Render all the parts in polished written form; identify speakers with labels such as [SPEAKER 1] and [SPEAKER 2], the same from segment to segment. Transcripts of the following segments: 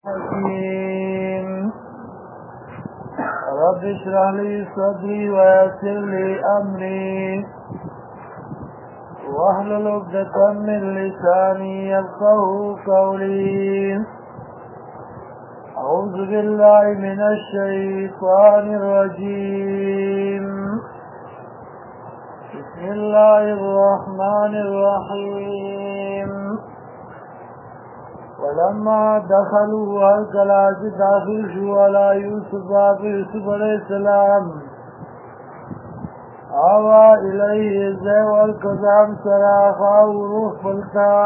[SPEAKER 1] حكيم رب اشرح لي صدري ويسر لي أمري واحلل عقدة من لساني يفقهوا قولي. أعوذ بالله من الشيطان الرجيم. بسم الله الرحمن الرحيم. ولما دخلوا الكلاس داخل شو على يوسف عليه السلام آوى إليه الزيو والكزام سراخا وروح فلتا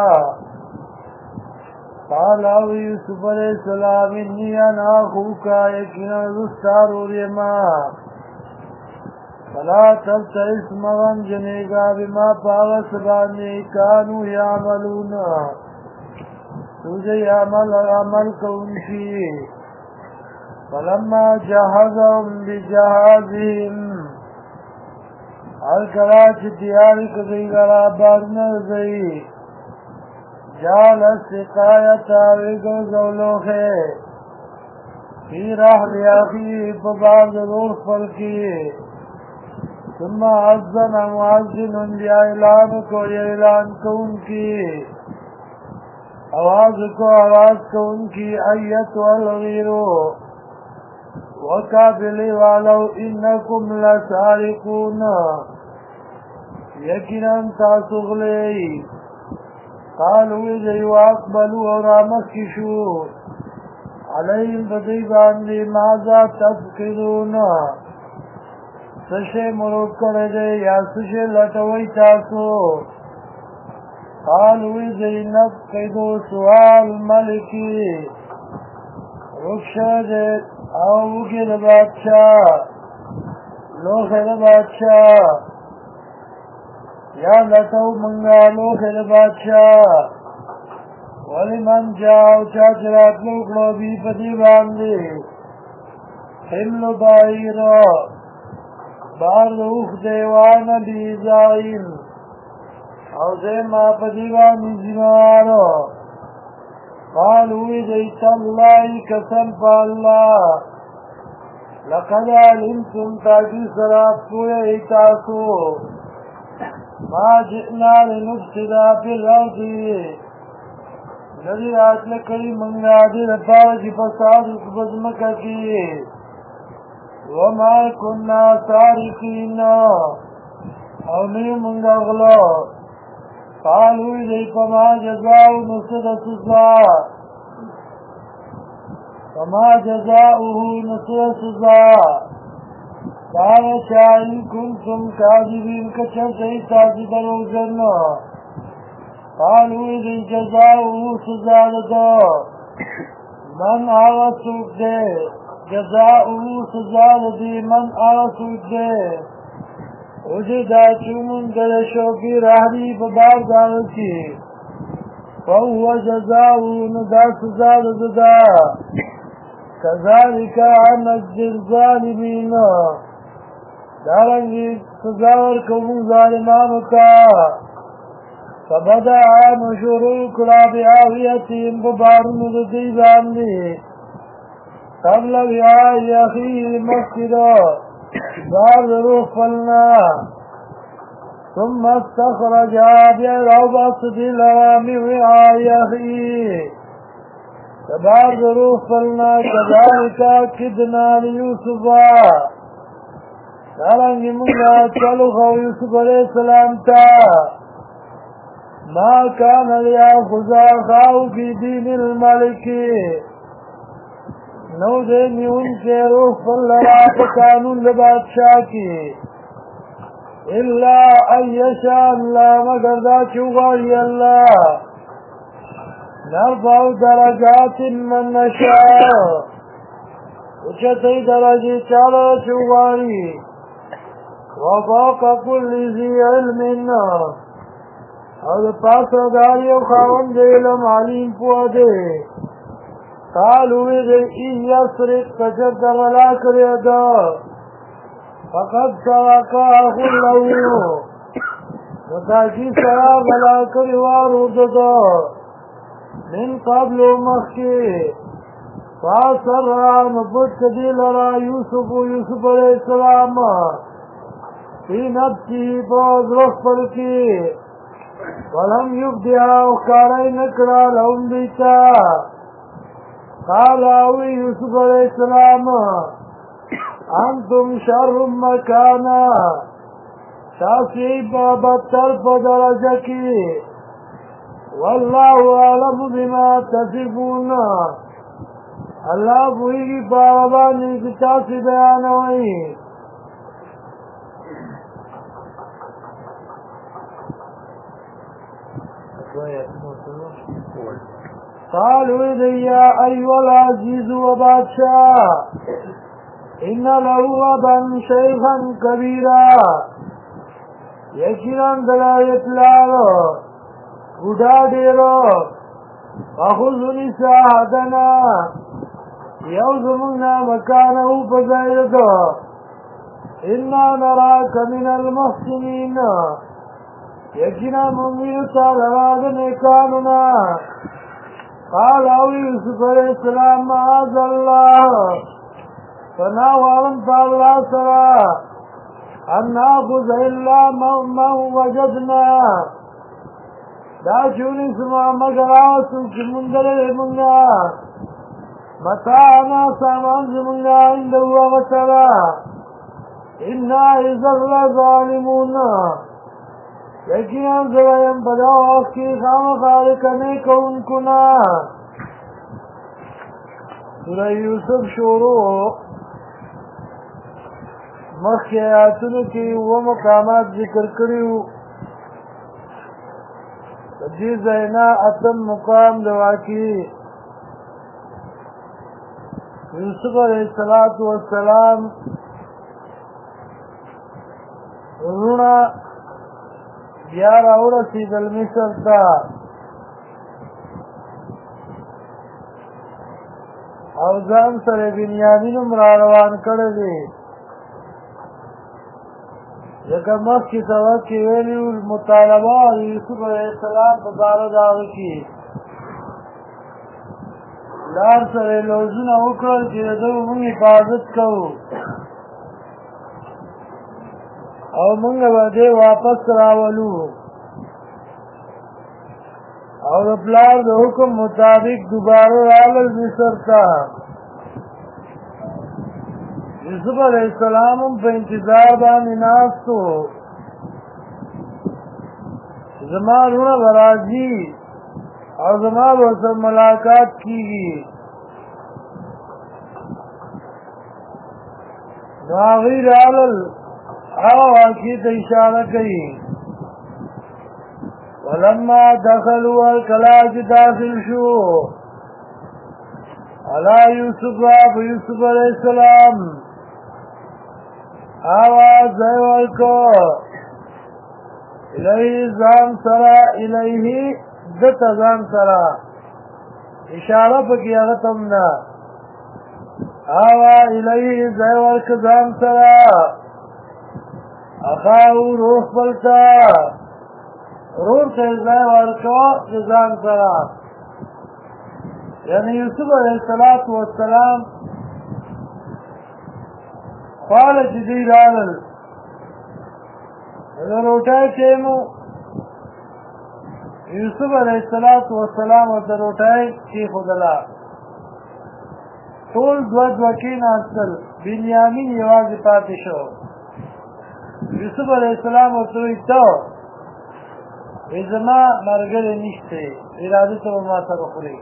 [SPEAKER 1] قال يوسف عليه السلام إني أنا أخوك يكنا رستار وريما فلا تبتئس مغم جنيقا بما باغ سباني كانوا يعملون تجھے عمل کون کی. فلما جهزهم بجهازهم الکراچ تیاری کدی گرا بارنا زئی جال السقایت آویگو زولوخے فی رحل اخی ببعض روح فلکی ثم عزن معزن بیا اعلان کو اعلان کون کی آواز کو آواز کو ان کی ایت والغیرو وقابلی والو انکم لسارقون یقینا تاسغلی قالوا اذا اقبلوا ورامکشو علیہم بدیبان لی ماذا تفقدون سشے مرود کرده یا سشے لٹوئی تاسو قالوا زینب قیدو سوال ملکی رکشد آوگی لبادشاہ لوخ لبادشاہ یا لتو منگا لوخ لبادشاہ ولی من جاو چاچرات لوکلو بی پتی باندی حمل بائیر بار روخ دیوان بیزائین او زین ما پدیوانی زمارو قالوا دیت اللہ قسم پا اللہ لقد علمتم تاکی سراب کوئے ایتاسو ما جئنا لنفسدا پی الارضی ندی آت لکلی منگا دی رفاوی فساد بزمکا کی وما کننا سارقین او نی منگا غلو قالوا إليك فما جزاء نصر سزا فما جزاؤه نصر سزا قال شاء إن كنتم كاذبين كشف إيتاز دروزن قالوا إليك جزاؤه سزا لدو من آغسوك دے جزاؤه سزا لدی من آغسوك دے وجدا چومن دلشو کی راہی ببار دانتی فهو جزاؤه ندا سزا لددا كذلك نجزي الظالمين دارنگی سزاور کون ظالمان کا فبدأ نشورو کلا بآویتهم ببارن ددی باندی قبل بیائی اخیه مسجدو بار روح فلنا ثم استخرج بعربة الرام وعاء أخيه بار روح فلنا كذلك كدنا ليوسف دارنگی منگا چلو خو یوسف علیہ السلام تا ما كان ليأخذ أخاه في دين الملك نو دینی ان کے روح فاللہ قانون لبادشاہ کی الا ان یشاء اللہ مگر دا چوغاری اللہ نرفع درجات من نشاء اچھتی درجی چالا چوغاری وفوق كل ذي علم او پاس داری و خاون دے علم علیم پوادے قالوا إن يسرق فجد غلا كريدا فقد سرق أخ له وتاكي سرا غلا كريوار وددا من قبل مخي فاسر نبت کدی لرا یوسف علیہ السلام فی نفسی باز رخبر کی ولم یبدیا اخکاری نکرا لهم دیتا قال اوی یوسف علیہ السلام انتم شر مکانا تاسی بدتر بدرجہ کی واللہ اعلم بما تصفون اللہ بوئی کی بابانی کی تاسی بیان ہوئی قالوا يا أيها العزيز وبادشاہ إن له أبا شيخا كبيرا یقینا دلائت لارو بڑا ڈیرو فخذنی ساحدنا یوزمنا مکانه فزایدو انا نراک من المحسنین یقینا ممین تالراد نیکاننا قال او یوسف علیہ السلام معاذ اللہ فناوالن فاللہ سرا ان ناخذ الا من وجدنا دا چونی سما مگر آسو چی مندر منگا متاعنا سامان زمنگا اندو وغسرا انا اذر ظالمون یقینا زویم بدا وقت کی خام خالقنے کون کنا سورہ یوسف شروع مخی آیاتونو کی وہ مقامات ذکر کریو دی زینا اتم مقام دواکی یوسف علیہ السلام رونا بیار اورسی دل مصر تا او ځان سره بنیامین را روان کړی دی لکه مخکې سبق کې ویلي مطالبه یوسف علیه السلام په باره د هغه کې لار سره یې لوظونه وکړل چې د ده موږ حفاظت کوو او موږ به دې واپس راولو او د پلار د حکم مطابق دوباره راغلل مصر ته یوسف علیہ السلام په انتظار باندې ناست و زما لونه به راځي او زما به ورسره ملاقات کېږي نو هغوی راغلل هغه واقعې ته اشاره کوي ولما دخلوا کله چې داخل شو علی یوسف یوسف علیہ السلام آواز ورکو الیه ځان سره الیه دته ځان سره اشاره پکې هغه تم نه آوا الیه ځای ورک ځان سره اخاو روح پلتا روح ته ځای ورکو ځان سره یعنی یوسف علیہ السلام خواله چې دوی راغلل د روټۍ ټیمو یوسف علیہ السلام ورته روټۍ کېښودله ټول دوه کېناستل بنیامین یوازې پاتې شو یوسف علیہ السلام ورته وایي ته وایي زما ملګری نشته اراده ته به ما سره خورې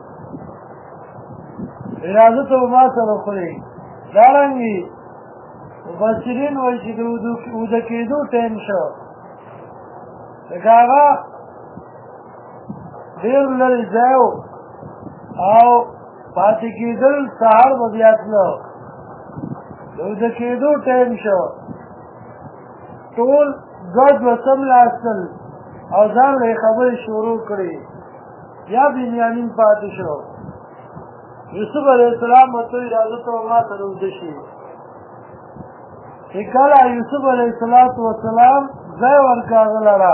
[SPEAKER 1] اراده ته به ما سره خورې دارنګې مفسرین وایي چې د اوده کېدو ټایم شو لکه هغه ډېر لرې ځای او پاتې کېدل سهار به بیا تلو د اوده کېدو ټایم شو ټول ګډ به څملاستل او ځان له خبرې شروع کړې بیا بنیامین پاتې شو یوسف علیہ السلام ورته وایي راځه ته به ما سره اوده شي چې کله یوسف علیہ السلام ځای ورکړ هغه لره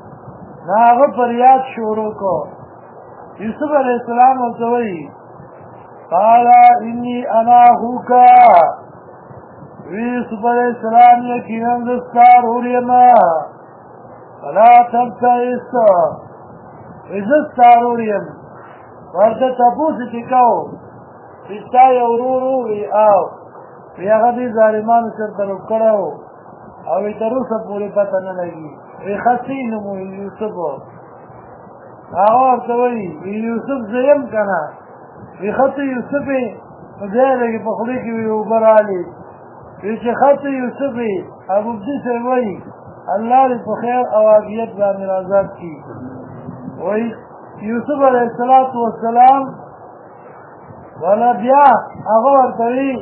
[SPEAKER 1] نو هغه فریاد شروع کړ یوسف علیہ السلام ورته وایي قال انی انا اخوک یوسف علیہ السلام یقینا دستا رور یما فلا تبتئس دستا رور یم ورته تپوس چې کو ستا یو ورور وي او وی هغه دې ظالمانو سره تعلق کړی او وی تر اوسه پورې پته نه لګي وی خسي نوم یوسف هغه ورته وایي یوسف زه یم که نه وی خسي یوسف یې نو بیا یې لږې په خولې کې وي اوبه رالې وی چې خسي یوسف یې ابوبدي صاحب وایي الله دې په خیر او عافیت باندې آزاد کړي وایي یوسف علیه السلام ولا بیا هغه ورته وایي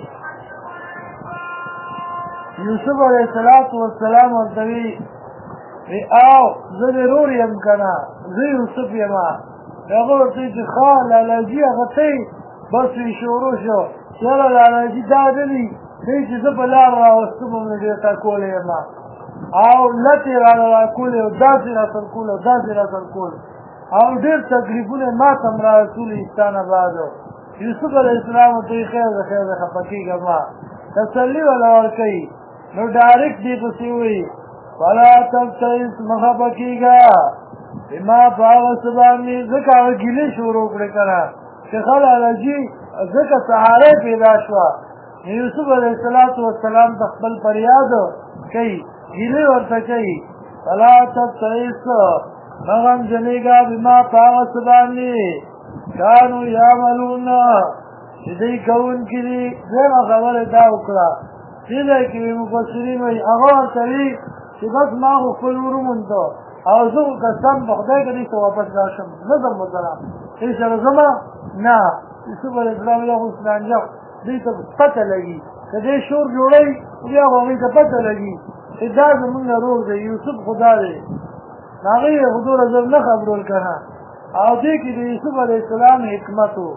[SPEAKER 1] یوسف علیہ السلام ورته وی او زه دې رور یم که نه زه یوسف یم هغه ورته وایي چې ښه لالاجي هغه تی بس وی شروع شو یاره لالاجي دا نه دي دی چې زه په لار راوستم هم نه ډېر ټاکولی یم او لتې راله راکولې او داسې راسر کول او داسې راسر کول او ډېر تکلیفونه ما ته هم رارسولي ستا نه بعد یوسف علیه السلام ورته وایي خیر ده خیر ده خفه کېږه مه تسلي ولا ورکوي نو ډایرکټ دې پسې وایي فلا تبتئس مخه په کېږه بما په هغه څه باندې ځکه هغه ګیلې شروع کړې که نه چې ښه لالاجي ځکه سهاری پیدا شوه یوسف علیه السلام ته خپل فریاد کوي ګیلې ورته کوي فلا تبتئس مه غمجنېږه بما په هغه څه باندې کانو یعملون چې دوی کوونکي دي دویمه خبره دا وکړه دې ځای کې مفسرین وایي هغه ورته وي چې بس ما خو خپل ورور ومونده او زه خو قسم په خدای که دې ته واپس راشم نه ځم ورسره دې سره ځمه نه یوسف علیه السلام یا خو سلانجه دې ته پته لګي که دې شور جوړوي بیا خو هغوی ته پته لګي چې دا زمونږ رور دی یوسف خدا دی هغوی یې خو دومره زر نه خبرول که نه او دې کې د یوسف علیه السلام حکمت و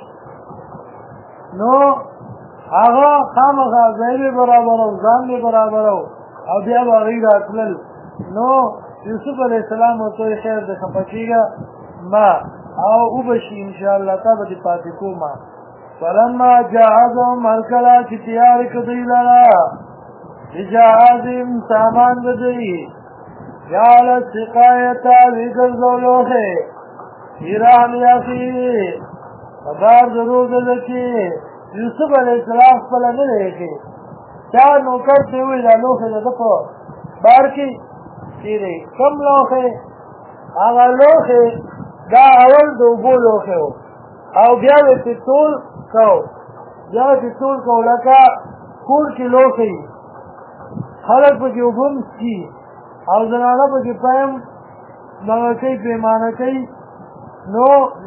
[SPEAKER 1] نو هغه خامخا ځای یې برابرو ځان یې برابرو او بیا به هغوی راتلل نو یوسف علیه السلام ورته وایي خیر دی خفه کېږه ما او وبشي انشاءالله تا به دې پاتې کومه فلما جهزهم هر کله چې تیار کړه دوی لره بجهازهم سامان د دوی جعل السقایة وګرځو لوښې ایران یاخي بار ضرور ده چې یوسف علیه السلام خپله نه دی ایښې چا نوکر ته ووایي دا لوښی د ده په بار کې تېری کوم لوښی هغه لوښی دا اول د اوبو لوښی و او بیا یې پرې ټول کو بیا یې پرې ټول کو لکه کور کې لوښی خلک پکې اوبه هم څښي او زنانه پکې پیم دغه کوي پیمانه کوي نو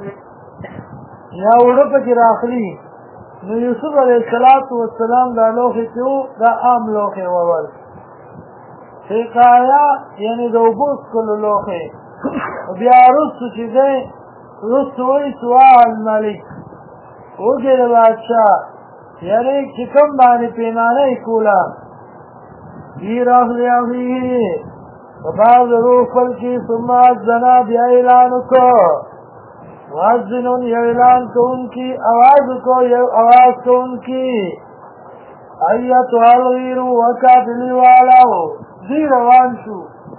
[SPEAKER 1] یا اوړه پکې راخلي نو یوسف علیه السلام دا لوښی چې و دا عام لوښی و اول سقایه یعنې د اوبو څښلو لوښی بیا وروستو چې دی وروستو وایي سواه الملک وږې د بادشاه یعنې چې کوم باندې پیمانه یې کوله دیر اخلی اخلیه و بعض روح خلقی ثم ازنا بیا اعلان کو معزنون یو اعلان کو ان کی آواز کو یو آواز کو ان کی ایتو الغیرو وکاتلی والاو دی روان شو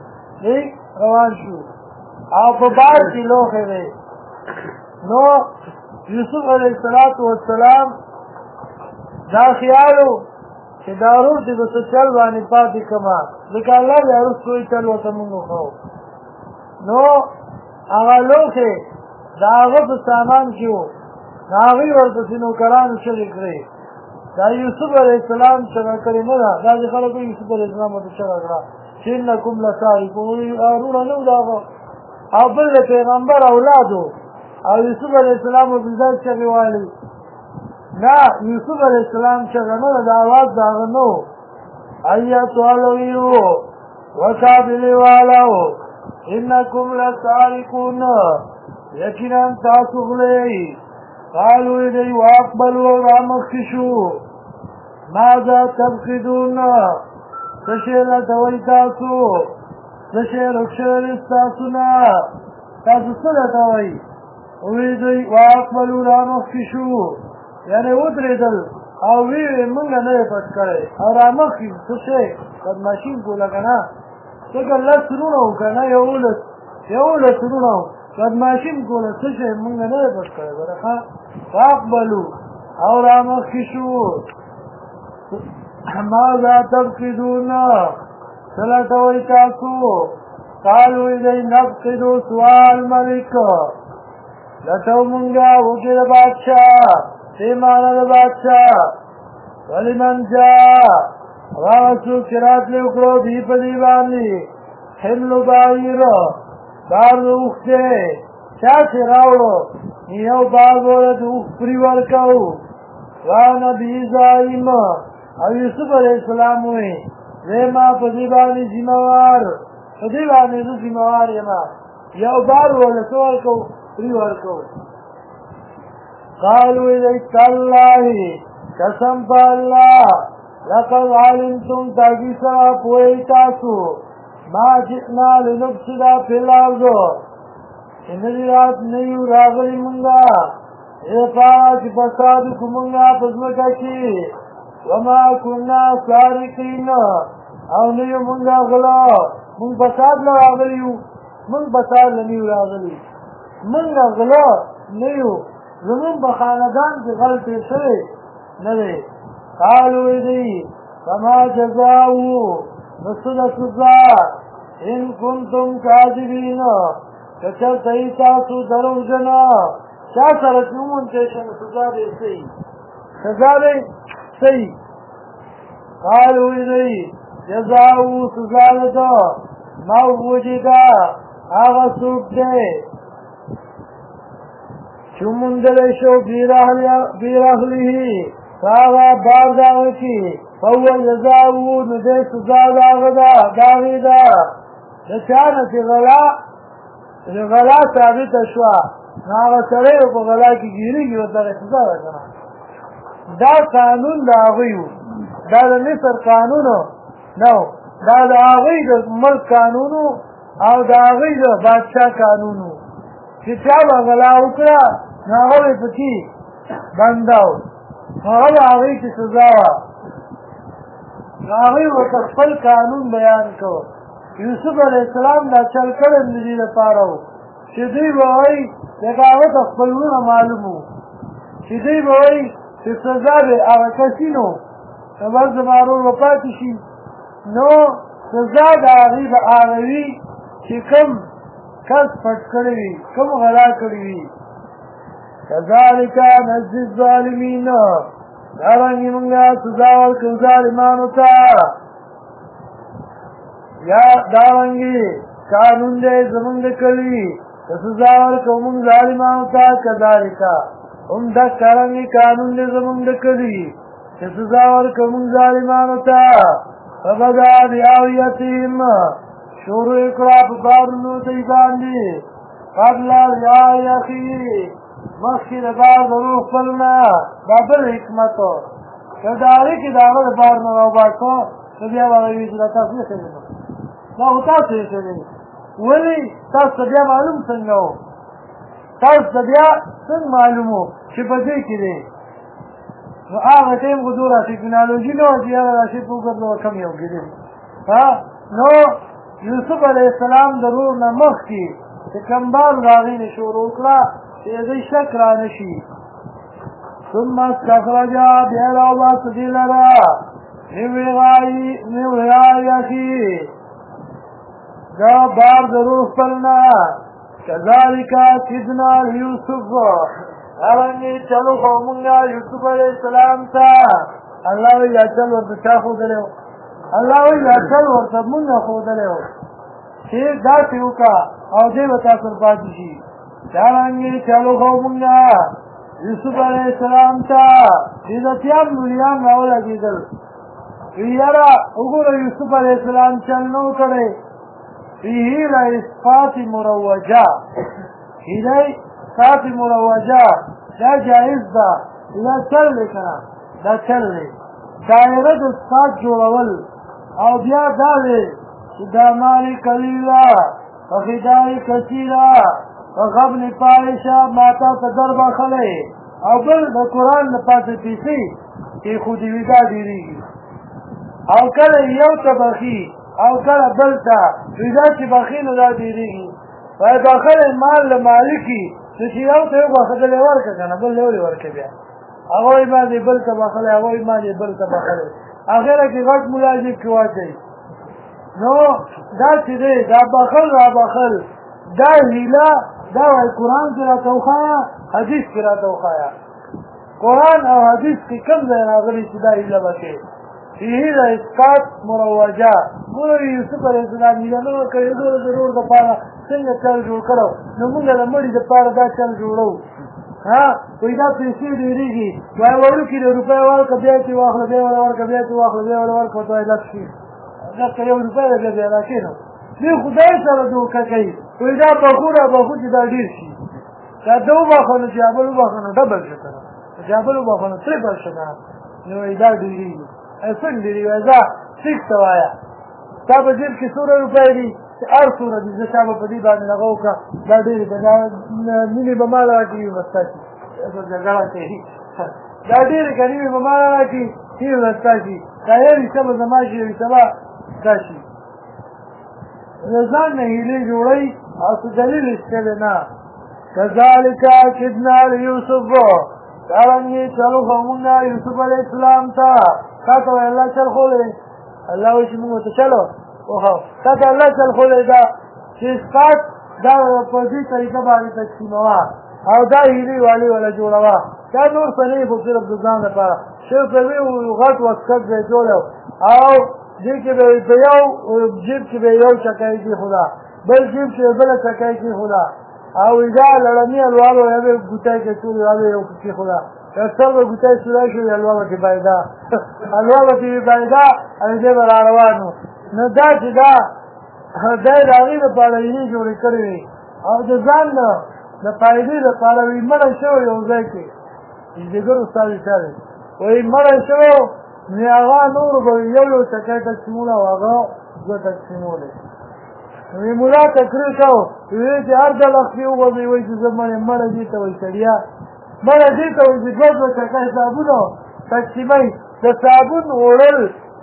[SPEAKER 1] او په بار کی لوخه دی نو یوسف علیه السلام دا خیالو چې دا رور دې به څه چل باندې پاتې کړمه ځکه الله بیا وروستو یې چل ورته مونږ وښو نو هغه لوښی د هغه په سامان کې و نو هغوی ورپسې نوکرانو چغې کړې دا یوسف علیه السلام چغه کړې نه ده دا چې خلکو یوسف علیه السلام ورته چغه کړه چې انکم لسارقون هارونه نه و د هغه او بل د پیغمبر اولاد و او یوسف علیه السلام ورته داسې چغې وایلې نه یوسف علیه السلام چغه نه ده د اواز د هغه نه و ایتو الغیرو وکابلې والاو انکم لسارقون یقینا تاسو غلئ قالو دی واقبلوا رامخکې شو ماذا تفقدون څه شی لټوئ تاسو څه شی ورک شوی ستاسو نه تاسو څه لټوئ وویل دوی واقبلوا رامخکې شو یعنې ودرېدل او ویې مونږ نه یې پټ کړی او را مخکې څه شی بدماشي کوله که نه ځکه لس وروڼه وو که نه یولس وروڼه وو بدماشي کوله څه شی مونږ نه یې پټ کړی بره ښه فاقبلو او را مخکې شو ماذا تفقدون څه لټوئ تاسو قالوا دی نفقدو سوال ملک لټو مونږه وکې د بادشاه پیمانه د بادشاه ولمن جاء هغه څوک چې راتلې وکړو دوی په دې باندې حملو بعیر بار د اوښ دی چا چې راوړو یو بار وله د اوښ پرې ورکوو نبي ظالم او یوسف علیه السلام وی زما په دې باندې ذمہوار په دې باندې زه ذمہوار یم یو بار وله څه ورکوو پرې ورکوو قالوا الی تالله قسم په الله لقد علمتم تاکي سره پوهی تاسو ما جئنا لنفسد فی الارض چې رات نه یو راغلي مونږه چې فساد وکړو مونږه په ځمکه کې وما كنا سارقین او نه یو مونږه غلا مونږ فساد نه راغلي یو مونږ فساد نه یو راغلي مونږه غلا نه یو زمون په خاندان کې غل تېر شوی نه دی قالوا دی فما جزاؤه نصد سزا ان کنتم کاذبین کچرته ای تاسو دروغجنه چا سره چې ومونتی شم سزا دی صحیح قالوا دی جزاؤه سزا ده ما وجده هغه څوک دی چې وموندلی شو بیرحله هغه بار د هغه کې فهو جزاؤه نو دی سزا د هغه ده د هغې ده د چا نه چې غلا ثابته شوه نو هغه سړی په غلا کې ګیرېږي ورته هغه سزا ده که نه دا قانون د هغوی و دا د مصر قانون نه و دا د هغوی د ملک قانون او د هغوی د بادشاه قانون و چې چا به غلا وکړه نو هغه به پکې بنده و هغه د هغوی چې سزا وه نو هغوی ورته خپل قانون بیان کو یوسف علیه السلام دا چل کړی د دې لپاره و چې دوی به وایي لکه هغه ته خپل وروڼه معلوم و چې دوی به وایي چې سزا به هغه کسي نو نو بس زما ورور به پاتې شي نو سزا د هغې به هغه وي چې کوم کس پټ کړی وي کوم غلا کړی وي کذلک نجزي الظالمین دارنګې مونږه سزا ورکړو ظالمانو ته یا دارنګې قانون دی زمونږ د کلي که سزا ورکړو مونږ ظالمانو ته کذلک هم دقه رنګې قانون دی زمونږ د کلي چې سزا ورکړو مونږ ظالمانو ته فبدا بیاویتهم شروع یې کړه په بارونو دوی باندې قبل الرعایة مخکې د بار د روح خپل نه دا بل حکمت و که د هغې کې د هغه د بار نه راوباسه نو بیا به هغه وي چې دا تاسو ایښی دی دا خو تاسو ایښی دی ولې تاسو ته بیا معلوم څنګه و تاسو ته بیا څنګه معلوم و چې په دې کې دی نو هغه ټایم خو دومره ټکنالوژي نه وه چې یاره دا شی په وګرځوه کم یو ګېدې نو یوسف علیه السلام د رور نه مخکې چې کوم بار د هغې نه شروع کړه چې دې شک را نه شي ثم استخرج بیا راوباسه دې لره من وعایته دا بار د روح خپل نه کذلک کدنا لیوسف هرنګې چلو خو مونږه یوسف علیه السلام ته الله وایي دا چل ورته چا ښودلی و الله وایي دا چل ورته مونږه ښودلی و چې داسې وکړه او دې به تا سره پاتې شي دارنګې چلو خو مونږه یوسف علیه السلام ته عزتیان مولیان راولګېدل وی یاره وګوره یوسف علیه السلام چل نه و کړی فيه لإسقاط مروجة هیله اسقاط مروجة دا جائز ده دا چل دی که نه دا چل دی دایره د اسقاط جوړول او بیا دا دی چې دا مال قلیله فخدای کثیره وغبن پایشه ماتا ته در بخلی او بل د قرآن نه پاتې پیسې ایښودې وي دا ډېرېږي او کله یو ته بخي او کله بل ته وي دا چې بخي نو دا ډېرېږي باید بخلی مال له مالکي نو چې یو ته یو بخښلی ورکړه که نه بل له ولې ورکړه بیا هغوی باندې بل ته بخلی هغوی باندې بل ته بخلی اخره کې غټ ملاجب کې واچوي نو دا چې دی دا بخل را بخل دا هیله دا وایي قرآن کې راته وښایه حدیث کې راته وښایه قرآن او حدیث کې کوم ځای راغلي چې دا هیله به کوي فيه د اسقاط مروجه مولوي یوسف علیه السلام هیله نه ورکړې زه د ورور دپاره څنګه چل جوړ کړو نو موږ د مړي دپاره دا چل جوړو وایي دا پیسې ډېرېږي وایي وړوکي د روپۍ ورکړه بیا چې واخله بیا وله ورکړه بیا چې واخله بیا وله ورکړه ورته وایي لږ شي لکه یو روپۍ ده بیا بیا راکېنو دې خدای سره دوکه کوي وایي دا بخو را بخو چې دا ډېر شي دا ده وبخه نو چې هغه وبخه نو ډبل شه که نه چې هغه وبخه نو تربل شه که نه نو وایي دا ډېرېږي څنګه ډېرېږي وایي ځه سیک ته وایه ستا په جیب کې څومره روپۍ دي هر څومره دي زه چا به په دې باندې هغه وکړه دا ډېرې ده دا مینې به ما راکړي وي به ستا شي جګړه کوي دا ډېرې که نیمې به ما راکړي نیمې به ستا شي دا یو حصه به زما شي یو حصه به ستا شي د ځان نه هیلې جوړوي او څه دلیل ایستلی نه کذلک کدنا لیوسف دارنګې چلو خو مونږ یوسف علیه السلام ته تا ته وایي الله چل خولی الله وایي چې مونږ ورته چلو اوهو تا ته الله چل خولی دا چې اسقاط دا په دې طریقه باندې تقسیموه او دا هیلې والې وله جوړوه دا نور څه نه وي خو صرف د ځان لپاره شیخ صاحبي غټ واسکټ به یې جوړ او دې کې به په یو جیب کې به یو چکۍ کېښوده بل جیب کې بله چکۍ کېښوده او دا لړمي الوالو یا به ګوتۍ کې ټولې والې یو کېښوده سر به ګوتۍ سوری شوې الوا به کې بایده الوا به کې بایده او دې به را روان وو نو دا چې دا دی د هغې دپاره هیلې جوړې کړې وې او د ځان نه د فایدې دپاره وي مړی شوی یو ځای کې جګر استاد چا دی وایي مړی شوی نو هغه نورو به یو یو چکی تقسیمونه او هغه دوه تقسیمولې وی ملا تقریر کو وی چې هر ځل اخلي وغځوي وایي چې زه مړی دې ته وایي سړیا مړی دې ته وایي چې دوه دوه چکی صابونه تقسیموي د صابون وړل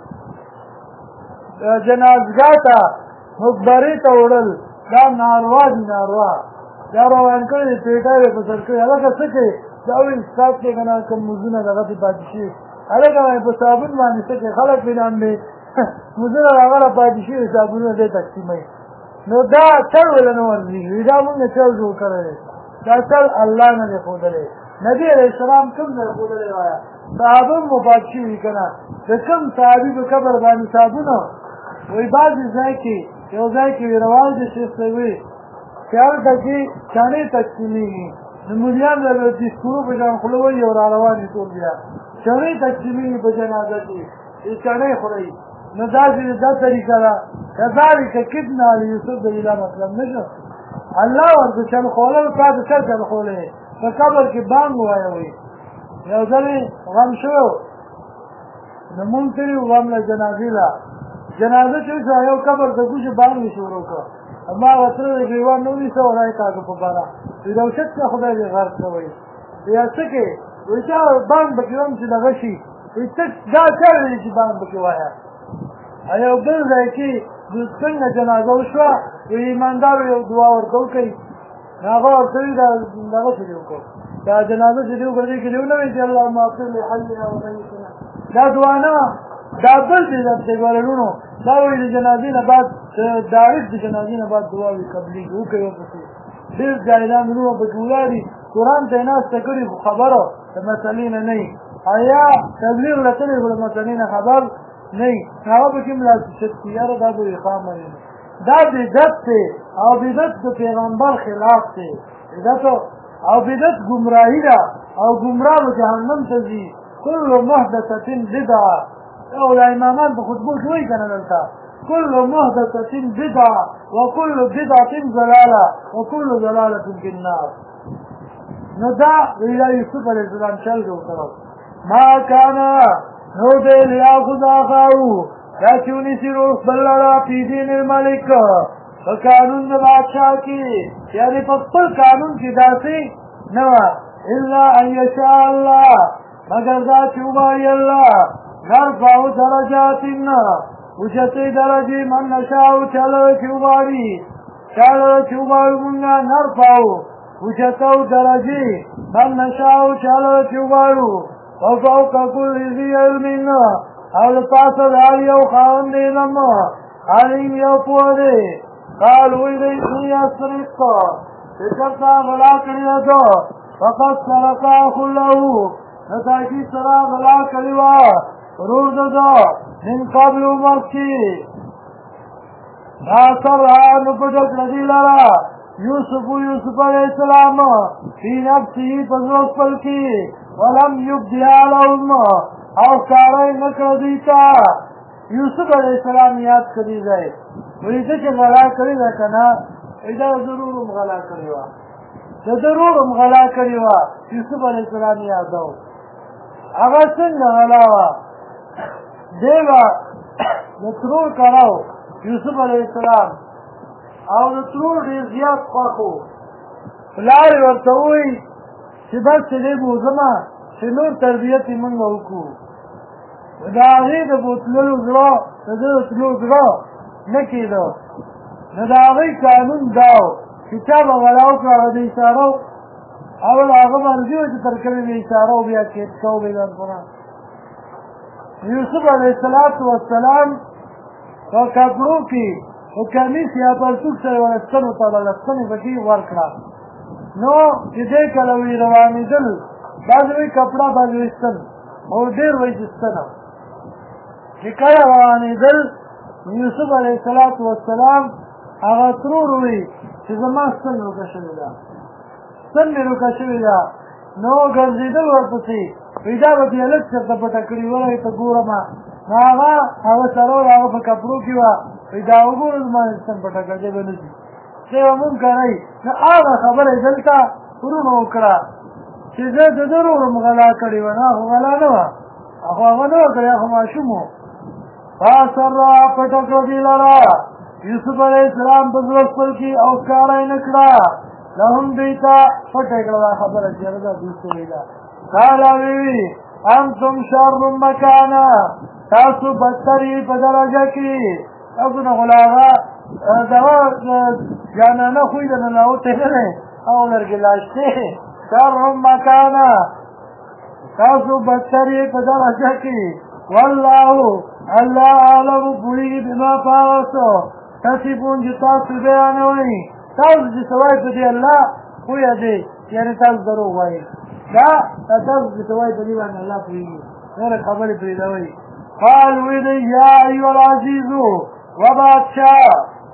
[SPEAKER 1] جنازګاه ته مقبرې ته وړل دا ناروا دي ناروا دا روان کړي دي پیټه یې په سر کړي هلکه څه کوي دا وایي استاد کې که نه کوم مزونه دغه پې پاتې شوي هلکه وایي په صابون باندې څه کوي خلک پې نامې مزونه هغه را پاتې شوي صابونونه دی تقسیموي نو دا چل ولې نه ورزېږي دا مونږ چل جوړ کړی دی دا چل الله نه دی ښودلی نبي علیه السلام کوم ځای ښودلی وایه صحابه هم وفات شوي که نه د کوم صحابي په قبر باندې صابونه وایي بعضې ځای کې یو ځای کې وي روان دي شیخ صاحب وي چې هلته کې چڼې تقسیمېږي نو مولیان له دستورو په شان خوله وایي او را روان دي ټول بیا چڼې تقسیمېږي په جنازه کې چڼې خورئ نو داسې دا طریقه ده کذلک کدنا لیوسف د هیله مطلب نه شو الله ورته چل خوړل تا د څه چل خوړلی په قبر کې بانګ ووایه وایي یو ځل غم شو نو مونږ تلي وو غم له جنازې له جنازه چې وشوه یو قبر د ګوشو بانګ یې شروع کړه ما هغه تره د ګریوان نه ونیسه او را یې کاږه په باره وي روشت که خدای دې غرق ته وایي یا څه کې وایي چا بانګ پکې وم چې دغه شي وایي څه دا چا ویلي چې بانګ پکې وایه یو بل ځای کې څنګه جنازه وشوه وایي ایماندارو یو دعا ورته وکړئ هغه ورته وي دا دغه چې دې وکړو دا جنازه چې دې وکړو دې کې دې ونه وایي چې اللهم اغفر لحینا ومیتنا دا دعا نه وه دا بل چې ورونو دا وایي د جنازې نه بعد داعش د جنازې نه بعد دعا وي قبلېږي وکړئ ورپسې ډېر جاهلان وروڼه پکې ولاړي قرآن ته یې ناسته کړي خو خبره د مسلې نه نه وي یا تبلیغ له تلې خو د مسلې نه خبر نه وي هغه پکې ملاسشت کړي یاره دا به وي خامنې دا بدعت دی او بدعت د پیغمبر خلاف دی بدعت او بدعت ګمراهي ده او ګمراه به جهنم ته ځي كل محدثة بدعة او الامامان په خطبو کې وایي که نه دلته كل محدثة بدعة وكل بدعة ضلالة وكل ضلالة في النار نو دا ویلا یوسف علیه السلام چل جوړ کړو ما كان نو دې لیاخذ اخاو دا چې ونیسي روح بل لره فی دین الملک په قانون د بادشاه کې یعنې په خپل قانون کې داسې نه وه الا ان یشاء الله مگر دا چوبای الله نرفع درجاتنا اوچتی درجی من نشاو چلو چوباری چلو چوباری منگا نرفعو اوچتو درجی من نشاو چلو چوبارو وفوق كل ذي علم او لپاسه دار یو خاوند علم علیم یو پوه قالوا الیسی اسرق چرتا غلا کړی ده فقط سرقا خلو نتاکی سرا غلا کړی وا ورور ده من قبل مکی دا سرا نپټک لدی لرا یوسف علیہ السلام فی نفسی پزرس پلکی ولم یبدیا لهم او کاری نکر دیتا یوسف علیہ السلام یاد کری گئے ویسے چه غلا کری ده کنا ایدا ضرورم غلا کری وا ضرورم غلا کری وا یوسف علیہ السلام یادو اغا سنگ غلا وا دیوا نترور کراو یوسف علیہ السلام او نترور دیر زیاد خواکو لاری ورطوئی چه بس چلی بوزما چه نور تربیتی منگ وکو دا آغی دا بوتلو زرا دا بوتلو زرا نکی دو دا آغی قانون داو چه چا بغلاو که آغا دیشارو اول آغا مرزیو چه ترکبی بیشارو بیا کتکو بیدن کنا یوسف علیہ السلام و کپڑو کی و کمیس یا پرسوک سر ورستنو تا بلستنی بکی ورکڑا نو چې دې کله وی روانېدل بعضوی کپڑا بعضوی ستن او ډېر وی ستنه چې کله روانېدل یوسف علیه السلام هغه ترور وی چې زما ستن روکه شوې ده ستن مې روکه شوې ده نو ګرځېدل ورپسې وی دا به بیا لږ چېرته پټه کړي ولی ته ګورم نو هغه سرور هغه په کپړو کې وه وی دا وګوره زما ستن پټه کړې به نه شي سیو مون کنی نو آغا خبر دلتا ورونو اکڑا چه زد ضرورم غلا کری و نا خو غلا نوا اخو آغا نو کری اخو ماشومو فاسر را پتک رضی لرا یوسف علیہ السلام بزرگ پل کی اوکارائی نکڑا لهم دیتا پتک رضا خبر جرده دوستو ایدا قالا وی انتم شر مکانا تاسو بدتری پدرجه کی اگو نغلاغا دوا جانانه خوی ده نناوته نه او لرګې لاشته شر مکانا تاسو بدتری په درجه کې والله الله اعلم پوری بما پاسو تصفون چې تاسو بیانوي تاسو چې سوای په دې الله پوی دی یعنی تاسو درو وایي دا تاسو چې سوای په دې باندې الله پوی نور خبرې پرې دا وایي قال وی یا ایو العزیز وبادشاہ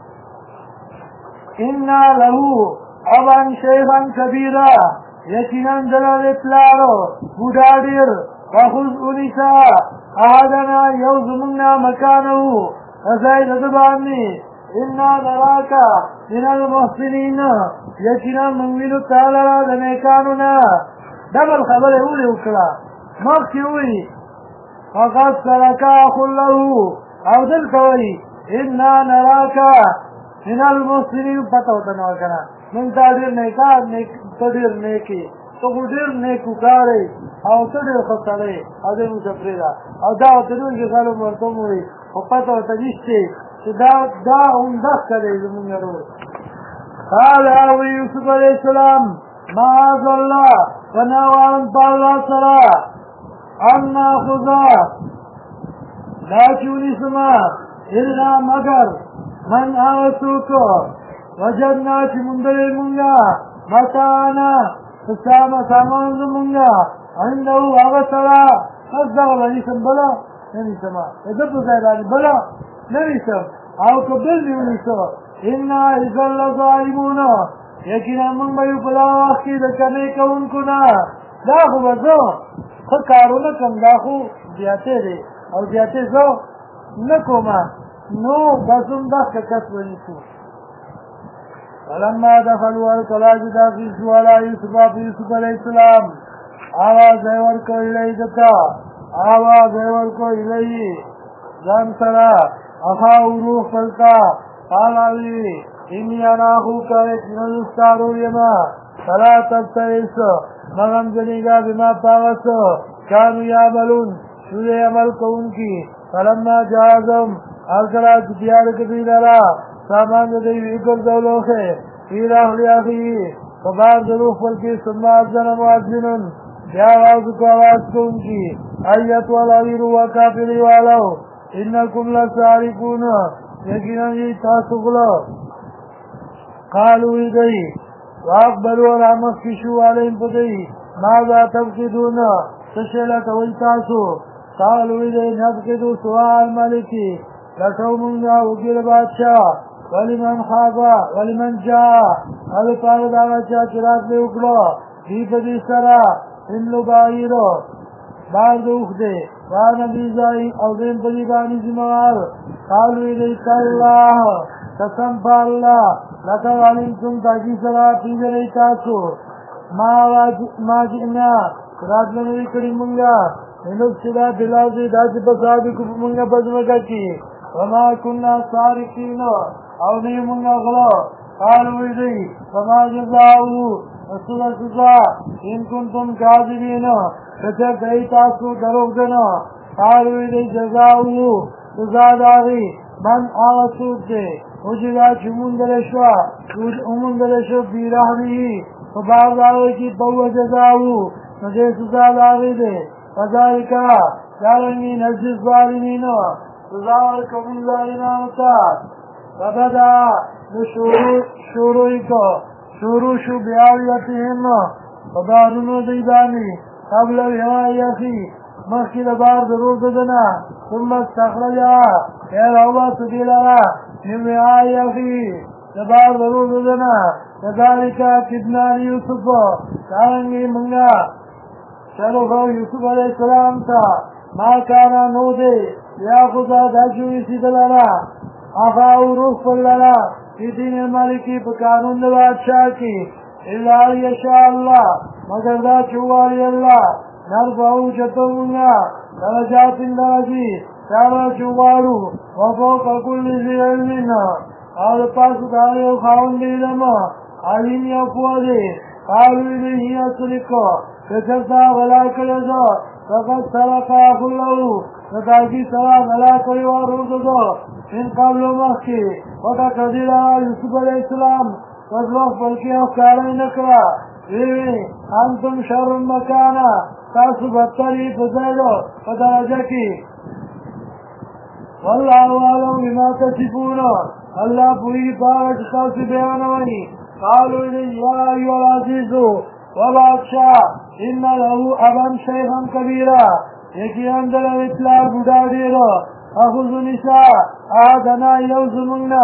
[SPEAKER 1] انا له ابا شیخا کبیرا یقینا دلال اطلارو بودا دیر وخوز انیسا احدنا یوزمنا مکانو ازاید دبانی انا نراکا من المحسنین یقینا منویلو تعالی دنیکانونا دبل خبر اولی اکلا مخی اولی فقد سرکا خلہو او دل کوئی انا نراکا من المسلمین پتہ ہوتا نو کنا من تا ډیر نیکا ته ډیر نیکی تو ډیر نیکو کاری او ته ډیر خسړی او دې مصفریدا او دا ته نو چې غالو ورته وي او پتہ ہوتا نشته چې دا هم داس کوي زمونږ ورو قال او یوسف علیہ السلام معاذ الله ونوان بالله سرا ان ناخذا لا چونی سما الا مگر من آوسوکو وجدنا چی مندل منگا متانا سامان زمونگا عنده آغسرا اصدق لنیسم بلا ننیسما ادب زیدانی بلا ننیسم او کبل نیونیسو انا ازال لظالمونا یکینا من بیو پلا وقتی دکنے کونکونا دا خو بزو خود کارونا کم دا خو زیاده دی او زیاده زو نکو ما نو بسم دخل کسب نیسو فلما دخلوا القلاج داخل شو على يوسف علیہ السلام آواز ورکو الی دتا آواز ورکو الی جان سرا اخاو روح فلتا قالاوی انی انا اخوکا اکنو استارو یما فلا تبتئس مغم جنیگا بما پاوسو کانو یعملون شده عمل کون کی فلما جازم الکلا جتیار کبھی لرا سامان دی ویکر دولوخے فیراہ لیاخی فبار ضروف فلکی سمات جن معذنن یا آواز کو آواز کون کی ایت والعویر وکافری والو انکم لسارکون یقینا جی تاسقلو قالوا ایدئی واقبلوا رامت کشو علیم پدئی ماذا تفقدون تشلت ویتاسو قالوا ایدئی نفقدو سوال ملکی لکو منگا وکیل بادشاہ ولمن خابا ولمن جا ابی پارد آگا چاہ چرات لے اکلو دی پدی سرا انلو باہیرو بار دوخ دے وانا بیزائی او دین پدی بانی زموار قالوا ایدئی تاللہ قسم پا اللہ لکو علمتم تاکی سرا پیجر ایتاسو ما جئنا قرات لنوی کری منگا انوک صدا دلاو دے داچ پسادی کپ منگا پزمکا کی وما کننا سارقین او نی منگا غلو قالوا ایدئی وما جزاؤ رسول سزا ان کنتم کاذبین کچر ایتاسو دروغ دنا قالوا ایدئی جزاؤ سزا داغی من آغسوک دے وجدا چمون دلشوا امون دلشو بیرحمی فبار داغی کی بو جزاؤ نجے سزا داغی دے فذالکا دارنگی نجز ظالمین سزا کمون ظالمانتا فبدا شروع شو بیاویتهم فبارونو دیبانی قبل وحای اخی مخی لبار ضرور ددنا ثم استخرجا خیر اوبا سبیلارا من وحای اخی لبار ضرور ددنا كذلك كدنا ليوسف دارنگی منگا شرفو یوسف علیہ السلام تا ما کانا نو دے یا خدا داجوی سیدلالا آخاو روح فللا فی دین الملکی پکانون بادشاہ کی اللہ یشاء اللہ مگر دا چوالی اللہ نرفعو چطونا درجات درجی چارا چوالو وفوق کل ذی علمنا اور پاس داریو خاون دیدم علیم یفو دے قالوی دہی اصلکو کچرتا غلا کلزو فقد سرقا خلو فتاکی سرا غلا کلیوارو دو من قبل مخی وقا قدیرا یوسف علیہ السلام فضلوخ بلکی افکاری نکرا ویوی انتم شر مکانا تاسو بدتری فزیدو فدرجہ کی واللہ عالم بما تصفون اللہ پوری پارچ تاسو بیانوانی قالوا یا ایوہ العزیزو وبادشاہ ان له ابا شیخا کبیرا یکی اندر اطلاع بڑا دیرو اخذ نساء آدنا یوز مننا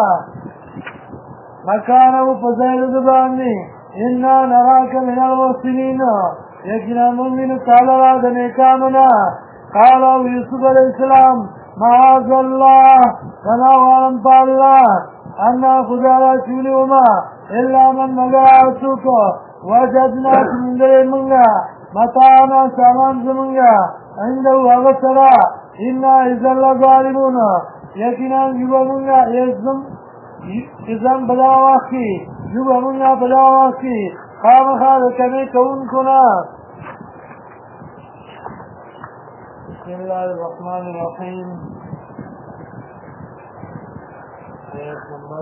[SPEAKER 1] مکانو پزیر دبانی انا نراک من المحسنین یکنا مؤمن تعالی دنیکاننا قالوا یوسف علیہ السلام معاذ اللہ ونوارن پا اللہ انا خدارا چولی وما الا من مگاعتوک وجدنا سمندر منگا متانا سامان زمنگا عنده اغسرا انا ازال ظالمون یقینا یوبا منگا ازان بلاواکی یوبا منگا بلاواکی خام خالکمی کون کنا بسم اللہ الرحمن الرحیم آیت نمبر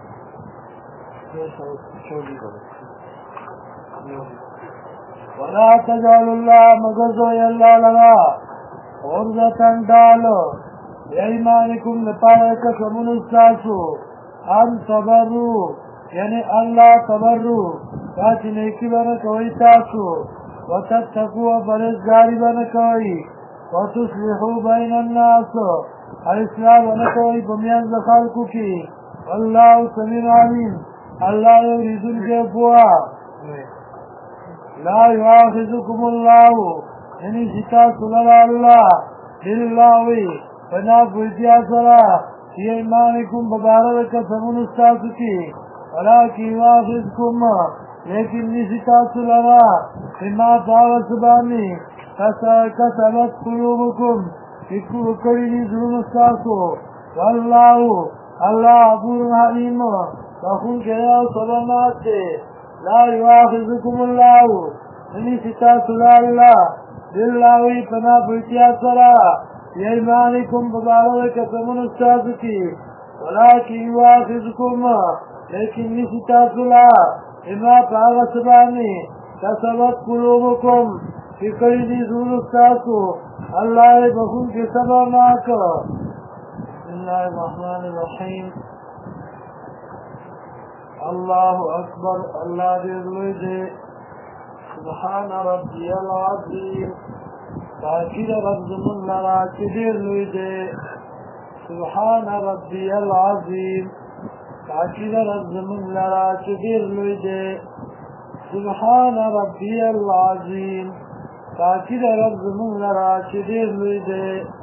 [SPEAKER 1] 24 ولا تجعلوا الله مغزو يلا لنا عرضة ڈالو ایمانکم نپارک سمون استاسو ان تبرو یعنی اللہ تبرو تاچی نیکی بنا کوئی تاسو وتتقوا پرهیزگاری بنا کوئی وتصلحوا بین الناس اصلاح بنا کوئی بمیان خلقو کی واللہ سمیع علیم اللہ یریدن کے پوا لا یواخذکم اللہ یعنی شکا صلی اللہ باللہوی فنا فوتیا سرا فی ایمانکم ببارک سمون استاسو کی ولیکی یواخذکم لیکن نشکا صلی اللہ فما پاوس بانی کسبت قلوبکم اکو کری ظلم استاسو واللہ اللہ عبور حلیم فخون کیا صبرنات دے لا یواخذکم اللہ ननी सिता सुला अल्लाह दिल्लावी पना बुतिया सरा यमानिकुम बबारो कसमन उस्ताद की वला की वाखिजुकुम लेकिन निसिता सुला इमा पागसबानी कसबत कुलूबुकुम फिकरी दी दूर उस्तादो अल्लाह बखुन के सबा नाक बिस्मिल्लाहिर्रहमानिर्रहीम अल्लाहु अकबर अल्लाह दे सुबहान रब्बियल अज़ीम ताकीद रब्ज़ मुल्ला किदिर लुइदे सुबहान रब्बियल अज़ीम ताकीद रब्ज़ मुल्ला किदिर लुइदे सुबहान रब्बियल अज़ीम ताकीद रब्ज़ मुल्ला किदिर लुइदे